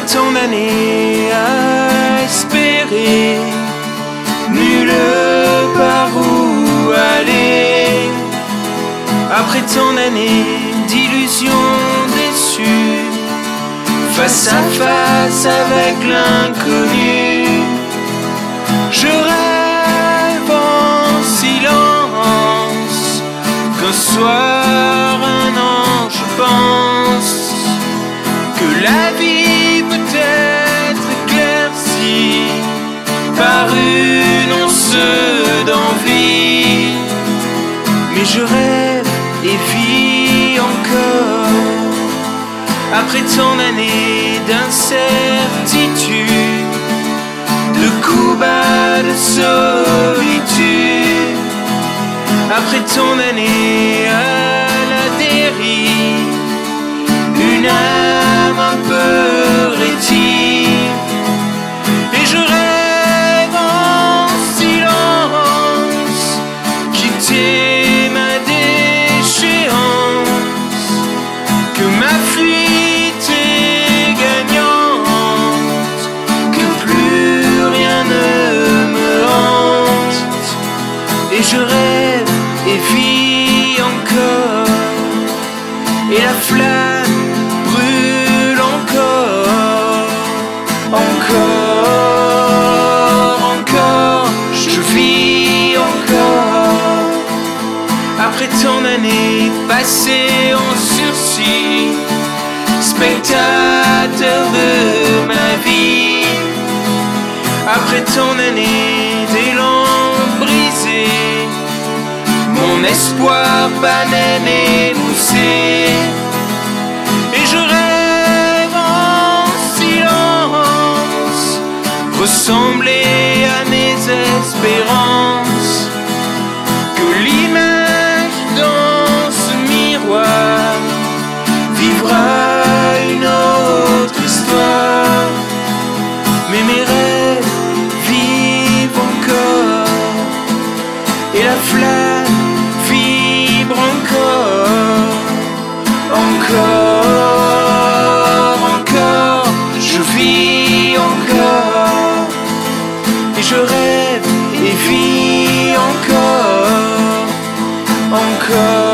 tant d'années à espérer, nulle part où aller. Après tant d'années d'illusions déçues, face à face avec l'inconnu, je rêve en silence qu'un soir un ange pense que la vie peut être éclaircie par une once d'envie. Mais je rêve et vis encore après tant d'années d'incertitude, de coups bas de solitude, après tant d'années à la dérive, une âme un peu rétive, et je rêve en silence quitter ma déchéance, que ma fuite est gagnante, que plus rien ne me hante, et je rêve et vis encore, et la flamme brûle encore, encore, je vis encore. Après tant d'années passées en sursis, spectateur de ma vie, après tant d'années d'élan brisé, mon espoir banane émoussé, et je rêve en silence ressembler à mes espérances, que l'image dans ce miroir vivra une autre histoire. Mais mes rêves vivent encore, et la flamme vibre encore, je vis encore, et je rêve et vis encore.